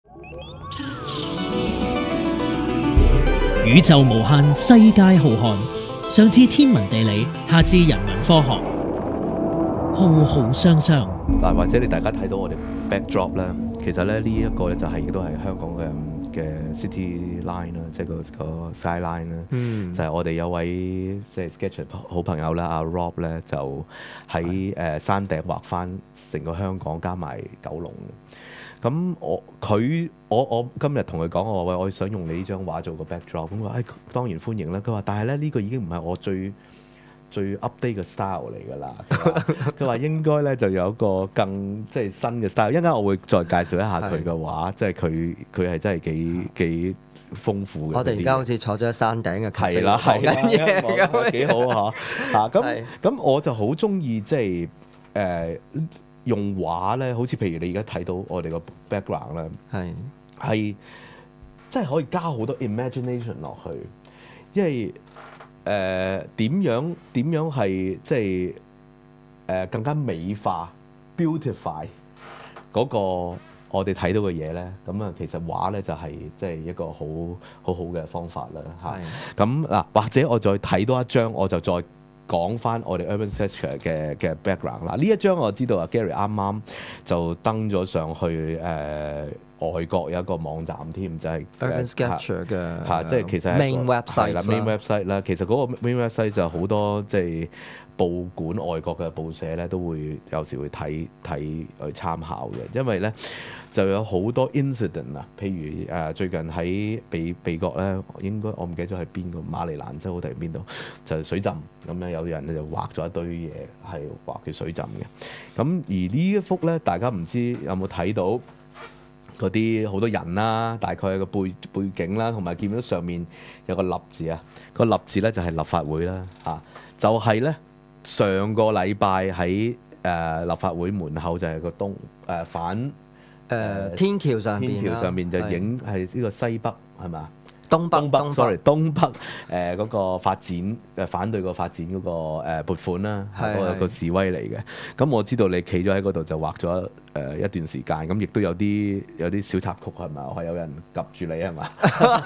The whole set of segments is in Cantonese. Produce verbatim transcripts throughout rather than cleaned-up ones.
宇宙無限，世界浩瀚。上至天文地理，下至人文科學，浩浩湯湯。 嗱，或者你大家睇到我哋 backdrop 咧，其實咧呢一個咧就係亦都係香港嘅嘅 city line 啦，即係個個 skyline 啦。嗯，就係我哋有位即係 sketcher 好朋友啦，阿 Rob 咧就喺誒山頂畫翻成個香港加埋九龍。咁我佢我我今日同佢講，我話喂，我想用你呢張畫做個 backdrop，咁佢話誒當然歡迎啦。佢話但係咧呢個已經唔係我最最 update 嘅 style 嚟㗎啦。佢話應該咧就有一個更即係新嘅 style。一陣間我會再介紹一下佢嘅畫，即係佢佢係真係幾幾豐富嘅。 我哋而家好似坐咗喺山頂嘅， 係啦係啦， 嘢幾好嚇嚇咁咁我就好中意即係誒。呃用畫咧，好似譬如你而家睇到我哋個 background 咧，係係即係可以加好多 imagination 落去，因為誒點樣點樣係即係誒、呃、更加美化 beautify 嗰個我哋睇到嘅嘢咧，咁啊其實畫咧就係即係一個好好好嘅方法啦嚇。咁嗱，或者我再睇多一張，我就再講翻我哋 Urban Sketcher 嘅嘅 background 啦，呢一張我知道啊 Gary 啱啱就登咗上去誒、呃、外國有一個網站添，就係、是、 Urban Sketcher 嘅嚇，即係其實係 main website 啦 main website 啦。其實嗰個 main website 就好多即係報館外國嘅報社咧都會有時會睇睇去參考嘅，因為咧就有好多 incident 啊，譬如誒、呃、最近喺美美國咧，應該我唔記得咗喺邊個馬里蘭州定係邊度，就係、水浸咁樣，有人咧就畫咗一堆嘢係畫佢水浸嘅。咁而呢一幅咧，大家唔知有冇睇到嗰啲好多人啦，大概有個背背景啦，同埋見到上面有個立字啊，個立字咧就係立法會啦嚇、啊，就係、是、咧上個禮拜喺誒立法會門口就係個東誒、呃、反。 誒、呃、天橋上邊， 天橋上面就影係呢個西北係咪？ 東北， 東北， 東北 ，sorry，東北誒嗰、呃那個發展誒反對個發展嗰、那個誒、呃、撥款啦，係嗰個示威嚟嘅。咁我知道你企咗喺嗰度就畫咗誒、呃、一段時間，咁亦都有啲有啲小插曲係咪？係有人及住你係咪？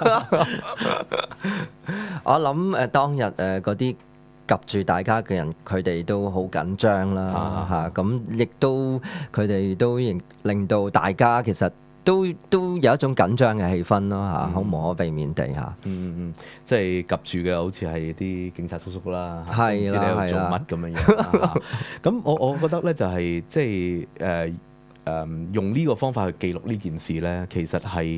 我諗誒、呃、當日誒嗰啲及住大家嘅人，佢哋都好緊張啦嚇，咁亦都佢哋都令令到大家其實都都有一種緊張嘅氣氛咯嚇，好、嗯、無可避免地嚇。 嗯嗯嗯，即係及住嘅好似係啲警察叔叔啦，唔係啦， 知你喺度做乜咁樣樣。咁我我覺得咧就係即係誒誒用呢個方法去記錄呢件事咧，其實係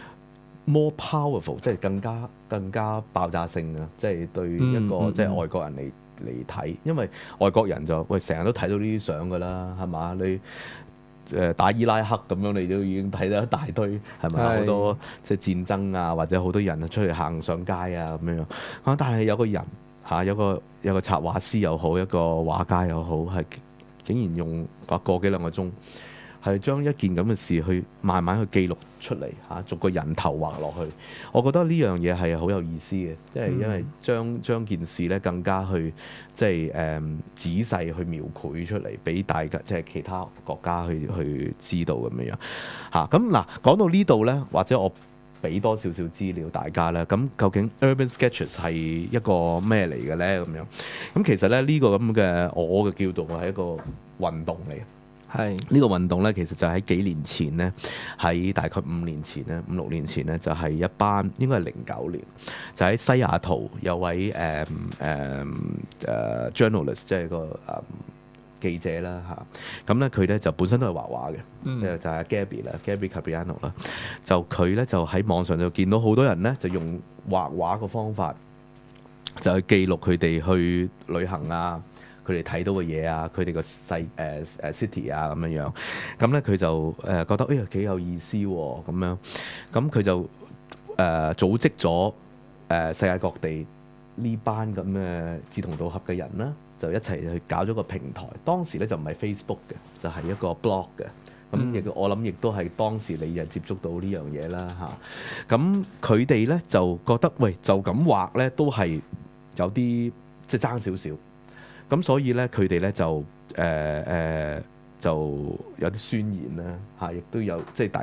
more powerful， 即係更加更加爆炸性啊！即係對一個、嗯、即係外國人嚟嚟睇，因為外國人就喂成日都睇到呢啲相㗎啦，係嘛？你誒、呃、打伊拉克咁樣，你都已經睇到一大堆係咪？好多即係戰爭啊，或者好多人出去行上街啊咁樣樣。啊，但係有個人嚇、啊，有個有個插畫師又好，一個畫家又好，係竟然用個個幾兩個鐘。係將一件咁嘅事去慢慢去記錄出嚟嚇、啊，逐個人頭畫落去。我覺得呢樣嘢係好有意思嘅，即係因為將將件事咧更加去即係誒、嗯、仔細去描繪出嚟，俾大家即係其他國家去去知道咁樣樣嚇。咁嗱講到呢度咧，或者我俾多少少資料大家咧。咁究竟 Urban Sketchers 係一個咩嚟嘅咧？咁樣咁其實咧呢、呢個咁嘅我嘅叫做係一個運動嚟。係呢個運動咧，其實就喺幾年前咧，喺大概五年前咧，五六年前咧，就係、是、一班應該係零九年，就喺西雅圖有位誒誒誒 journalist， 即係個誒、嗯、記者啦嚇。咁咧佢咧就本身都係畫畫嘅，嗯、就係 Gabby 啦 ，Gabby Cabriano 啦。就佢咧就喺網上就見到好多人咧，就用畫畫個方法，就去記錄佢哋去旅行啊。佢哋睇到嘅嘢啊，佢哋個細誒誒 city 啊咁樣樣，咁咧佢就誒覺得哎呀幾有意思喎、啊、咁樣，咁佢就誒、呃、組織咗誒、呃、世界各地呢班咁嘅志同道合嘅人啦，就一齊去搞咗個平台。當時咧就唔係 Facebook 嘅，就係、是、一個 blog 嘅。咁亦、嗯、我諗亦都係當時你又接觸到呢樣嘢啦嚇。咁佢哋咧就覺得喂就咁畫咧都係有啲即係爭少少。咁所以咧，佢哋咧就誒誒、呃呃、就有啲宣言啦嚇，亦都有即係大家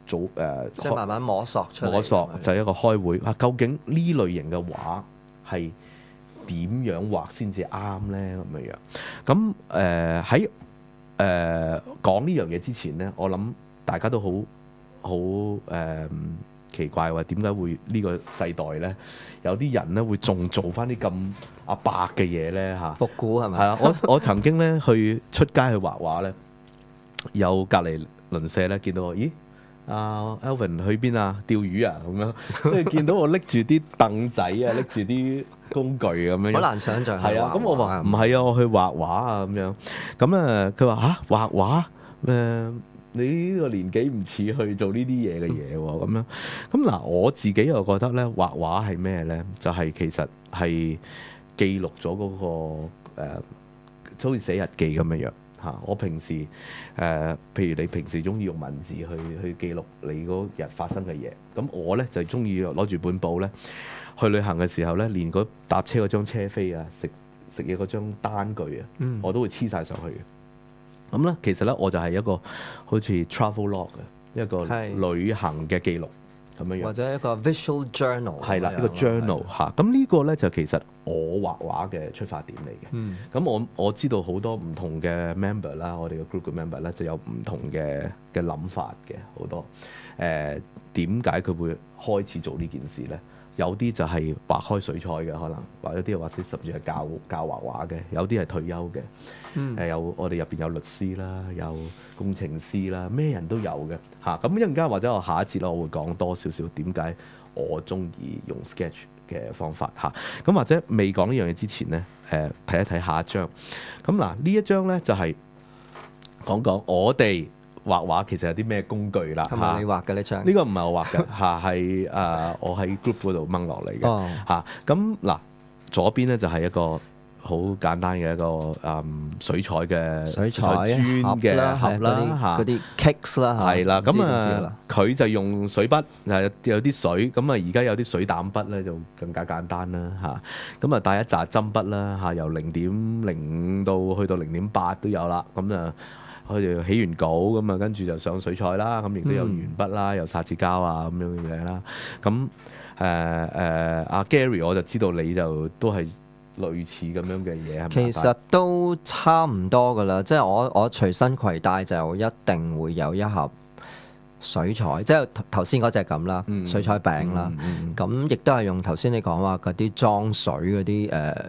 早誒，呃、 即係慢慢摸索出嚟。 摸索就係一個開會啊，究竟呢類型嘅畫係點樣畫先至啱咧？咁樣樣咁誒喺誒講呢樣嘢之前咧，我諗大家都好好誒奇怪話點解會呢個世代咧有啲人咧會仲做翻啲咁阿伯嘅嘢咧嚇？ 復古係咪？ 係啊，我我曾經咧去出街去畫畫咧，有隔離鄰舍咧見到我，咦？阿 Alvin 去邊啊？釣魚啊咁樣，即係見到我拎住啲凳仔啊，拎住啲工具咁樣。 好難想像。 係啊，咁我話唔係啊，我去畫畫啊咁樣。咁啊，佢話嚇畫畫誒，你呢個年紀唔似去做呢啲嘢嘅嘢喎咁樣。咁嗱，我自己又覺得咧，畫畫係咩咧？就係、是、其實係記錄咗嗰、那個誒，就好似寫日記咁樣樣。嚇！我平時誒、呃，譬如你平時中意用文字去去記錄你嗰日發生嘅嘢，咁我咧就中意攞住本簿咧，去旅行嘅時候咧，連嗰搭車嗰張車飛啊，食食嘢嗰張單據啊，嗯、我都會黐晒上去嘅。咁咧，其實咧我就係一個好似 travel log 嘅一個旅行嘅記錄咁樣樣， 或者一個 visual journal 係啦，一個 journal 嚇。咁呢個咧就其實我畫畫嘅出發點嚟嘅。咁、嗯、我我知道好多唔同嘅 member 啦，我哋嘅 group 嘅 member 咧就有唔同嘅嘅諗法嘅好多。誒點解佢會開始做呢件事咧？有啲就係畫開水彩嘅，可能或者啲或者甚至係教教畫畫嘅，有啲係退休嘅。誒、嗯呃、有我哋入邊有律師啦，有工程師啦，咩人都有嘅嚇。咁一陣間或者我下一節咧，我會講多少少點解我中意用 sketch 嘅方法嚇。咁、啊、或者未講呢樣嘢之前咧，誒、呃、睇一睇下一張。咁嗱呢一張咧就係、是、講講我哋畫畫其實有啲咩工具啦？ 係咪你畫嘅呢張？ 呢個唔係我畫嘅嚇，係誒我喺 group 嗰度掹落嚟嘅嚇。咁嗱、哦啊、左邊咧就係一個好簡單嘅一個誒、嗯、水彩嘅水彩磚嘅盒啦嚇， 嗰啲 cakes 啦嚇。 係啦，咁啊佢就用水筆誒有啲水，咁啊而家有啲水膽筆咧就更加簡單啦嚇。咁啊帶一紮針筆啦嚇，由零點零五到去到零點八都有啦。咁啊〜佢哋起完稿咁啊，跟住就上水彩啦，咁亦都有鉛筆啦，有擦紙膠啊咁樣嘅嘢啦。咁誒誒，阿 Gary 我就知道你就都係類似咁樣嘅嘢，係咪？ 其實都差唔多噶啦，即係我我隨身攜帶就一定會有一盒水彩，即係頭先嗰隻咁啦，嗯、水彩餅啦。咁亦都係用頭先你講話嗰啲裝水嗰啲誒。呃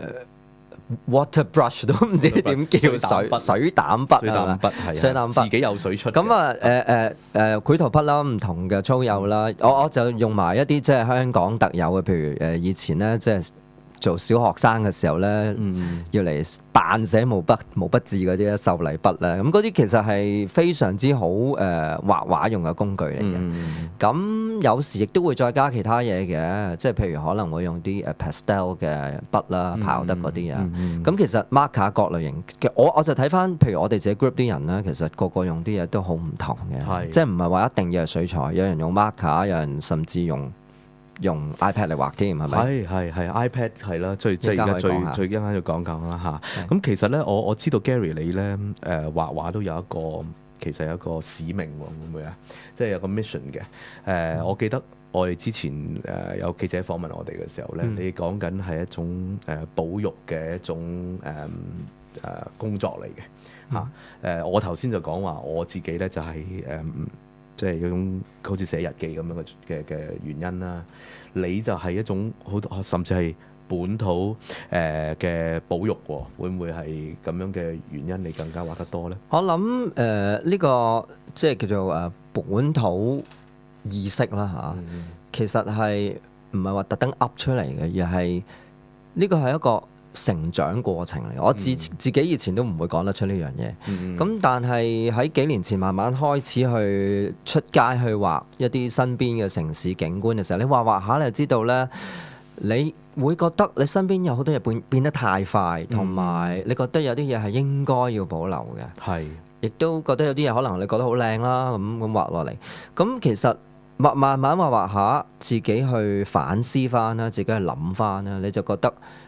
water brush 都唔知點叫水水膽筆啊，水膽筆自己有水出。 咁啊誒誒誒繪圖筆啦，唔同嘅粗幼啦，我我就用埋一啲即係香港特有嘅，譬如誒以前咧即係做小學生嘅時候咧，嗯、要嚟扮寫毛筆毛筆字嗰啲咧，秀麗筆咧，咁嗰啲其實係非常之好誒、呃、畫畫用嘅工具嚟嘅。咁、嗯、有時亦都會再加其他嘢嘅，即係譬如可能會用啲誒 pastel 嘅筆啦、powder 得嗰啲啊。咁、嗯嗯、其實 marker 各類型嘅，我我就睇翻，譬如我哋自己 group 啲人咧，其實個個用啲嘢都好唔同嘅，是即係唔係話一定要係水彩，有人用 marker，有人甚至用。用 iPad 嚟畫添，係咪？係係係 iPad 係啦，最即係而家最最一陣要講講啦嚇。咁其實咧，我我知道 Gary 你咧誒、呃、畫畫都有一個其實有一個使命喎，會唔會啊？即係有個 mission 嘅。誒、呃，嗯、我記得我哋之前誒、呃、有記者訪問我哋嘅時候咧，嗯、你講緊係一種誒、呃、保育嘅一種誒誒、呃呃、工作嚟嘅嚇。誒、嗯呃，我頭先就講話我自己咧就係、是、誒。呃即係有種好似寫日記咁樣嘅嘅嘅原因啦，你就係一種好多甚至係本土誒嘅、呃、保育喎，會唔會係咁樣嘅原因？你更加畫得多咧？我諗誒呢個即係叫做誒本土意識啦嚇，嗯、其實係唔係話特登噏出嚟嘅，而係呢個係一個成長過程嚟，我自自己以前都唔會講得出呢樣嘢。咁、嗯、但係喺幾年前慢慢開始去出街去畫一啲身邊嘅城市景觀嘅時候，你畫畫下你就知道咧，你會覺得你身邊有好多嘢變變得太快，同埋你覺得有啲嘢係應該要保留嘅。係、嗯，亦都覺得有啲嘢可能你覺得好靚啦，咁咁畫落嚟。咁其實慢慢慢畫畫下，自己去反思翻啦，自己去諗翻啦，你就覺得。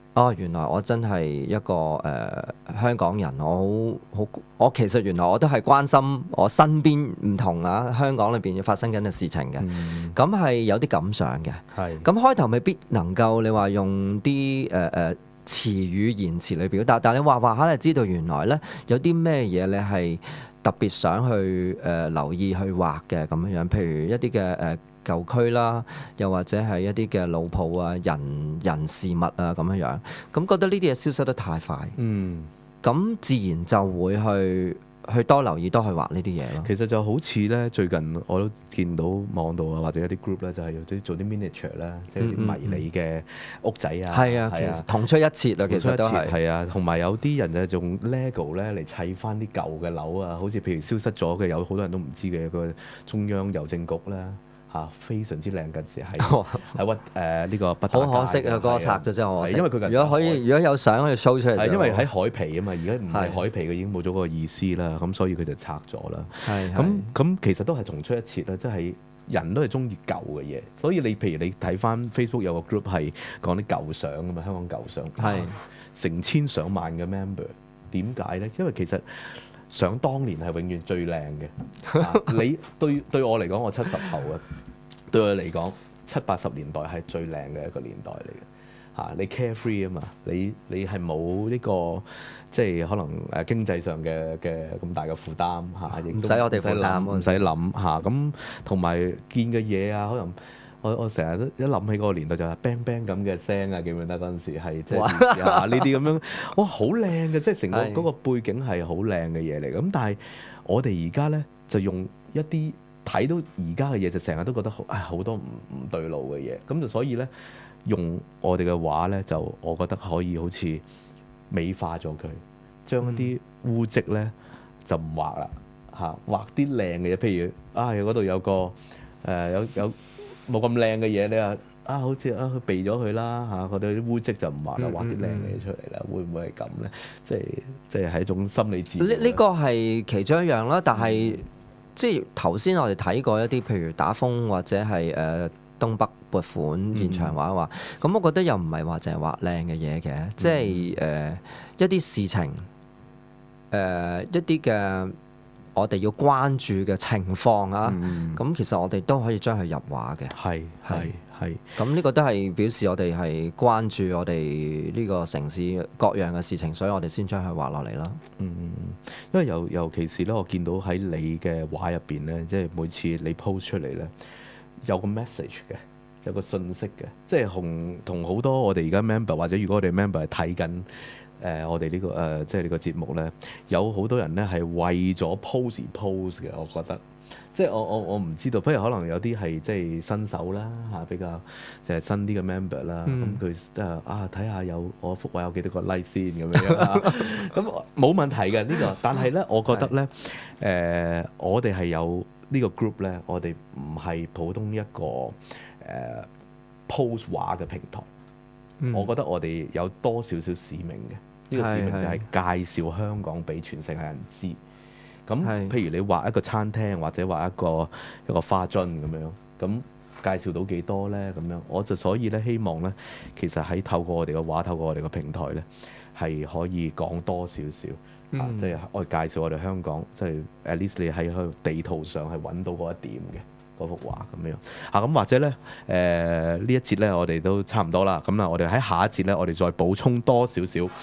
哦，原來我真係一個誒、呃、香港人，我好好，我其實原來我都係關心我身邊唔同啊香港裏邊要發生緊嘅事情嘅，咁係、嗯、有啲感想嘅。係咁開頭未必能夠你話用啲誒誒詞語言辭嚟表達，但係你話話下你知道原來咧有啲咩嘢你係特別想去誒、呃、留意去畫嘅咁樣樣，譬如一啲嘅誒。呃舊區啦，又或者係一啲嘅老鋪啊、人人事物啊咁樣樣，咁覺得呢啲嘢消失得太快，嗯，咁自然就會去去多留意、多去畫呢啲嘢咯。 其實就好似咧，最近我都見到網度啊，或者一啲 group 咧，就係有啲做啲 miniature 啦，即係啲迷你嘅屋仔啊， 係啊，係啊，同出一轍啊，其實都係係啊，同埋有啲人就用 lego 咧嚟砌翻啲舊嘅樓啊，好似譬如消失咗嘅，有好多人都唔知嘅一個中央郵政局啦。嚇，非常之靚嘅字喺喺屈誒呢個北大街。好可惜啊，嗰個拆咗之後，因為佢如果可以，如果有相可以 show 出嚟。係因為喺海皮啊嘛，而家唔係海皮嘅已經冇咗嗰個意思啦，咁所以佢就拆咗啦。係咁咁，其實都係重出一轍啦，即係人都係中意舊嘅嘢，所以你譬如你睇翻 Facebook 有個 group 係講啲舊相啊嘛，香港舊相係成千上萬嘅 member， 點解咧？因為其實想當年係永遠最靚嘅、啊。你對對我嚟講，我七十後啊，對我嚟講，七八十年代係最靚嘅一個年代嚟嘅。嚇、啊，你 carefree 啊嘛，你你係冇呢個即係可能誒經濟上嘅嘅咁大嘅負擔嚇，亦唔使我哋負擔，唔使諗嚇。咁同埋見嘅嘢啊，可能。我我成日都一諗起嗰個年代就係 bang bang 咁嘅聲啊，記唔記得嗰陣時係即係啊呢啲咁樣，哇好靚嘅，即係成個嗰個背景係好靚嘅嘢嚟。咁但係我哋而家咧就用一啲睇到而家嘅嘢，就成日都覺得好唉好多唔唔對路嘅嘢。咁就所以咧用我哋嘅畫咧，就我覺得可以好似美化咗佢，將一啲污跡咧就唔畫啦嚇，畫啲靚嘅嘢，譬如啊嗰度有個誒、呃、有有。有冇咁靚嘅嘢，你話啊，好似啊，佢避咗佢啦嚇，嗰啲污跡就唔畫啦，畫啲靚嘅嘢出嚟啦，會唔會係咁咧？即係即係係一種心理治療。 呢呢個係其中一樣啦，但係、嗯、即係頭先我哋睇過一啲，譬如打風或者係誒、呃、東北撥款現場畫畫，咁、嗯、我覺得又唔係話淨係畫靚嘅嘢嘅，嗯、即係誒、呃、一啲事情，誒、呃、一啲嘅。我哋要關注嘅情況啊，咁、嗯、其實我哋都可以將佢入畫嘅。係係係。咁呢個都係表示我哋係關注我哋呢個城市各樣嘅事情，所以我哋先將佢畫落嚟啦。 嗯，因為尤尤其是咧，我見到喺你嘅畫入邊咧，即係每次你 post 出嚟咧，有個 message 嘅，有個信息嘅，即係同同好多我哋而家 member 或者如果我哋 member 係睇緊。誒、呃，我哋呢、這個誒、呃，即係呢個節目咧，有好多人咧係為咗 pose 而 pose 嘅，我覺得，即係我我我唔知道，不如可能有啲係即係新手啦嚇，比較就係新啲嘅 member 啦，咁佢即係啊睇下有我幅畫有幾多個 like 先咁樣啦，咁冇問題嘅呢、這個，但係咧，我覺得咧，誒、呃，我哋係有呢個 group 咧，我哋唔係普通一個誒、呃、pose 畫嘅平台，嗯、我覺得我哋有多少少使命嘅。呢個使命就係介紹香港俾全世界人知。咁譬如你畫一個餐廳或者畫一個一個花樽咁樣，咁介紹到幾多呢？咁樣我就所以咧希望咧，其實喺透過我哋嘅畫，透過我哋嘅平台咧，係可以講多少少、嗯、啊，即係我介紹我哋香港，即係 at least 你喺個地圖上係揾到嗰一點嘅。嗰幅畫咁樣啊，咁或者咧，誒、呃、呢一節咧，我哋都差唔多啦。咁啊，我哋喺下一節咧，我哋再補充多少少誒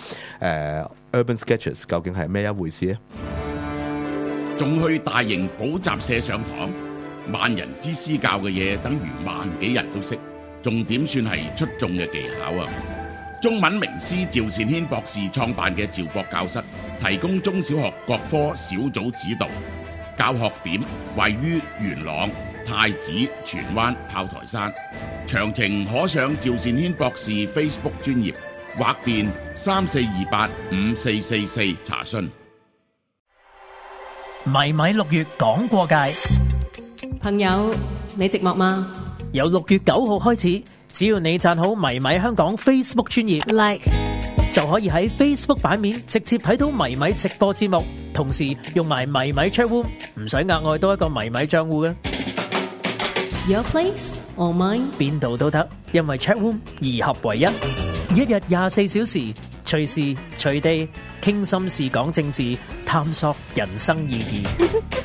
Urban Sketches 究竟係咩一回事咧？ 仲去大型補習社上堂，萬人之師教嘅嘢，等於萬幾人都識，仲點算係出眾嘅技巧啊？中文名師趙善軒博士創辦嘅趙博教室，提供中小學各科小組指導，教學點位於元朗、太子、荃灣、炮台山，詳情可上趙善軒博士 Facebook 專頁或電三四二八五四四四查詢。 迷米六月講過界， 朋友，你寂寞嗎？ 由六月九號開始，只要你讚好迷米香港 Facebook 專頁 Like 就可以喺 Facebook 版面直接睇到迷米直播節目，同時用埋迷米 Chat Room， 唔使額外多一個迷米賬戶嘅。 Your place or mine？ 邊度都得，因為 Chat Room 二合為一。 一日廿四小時，隨時隨地傾心事講政治，探索人生意義。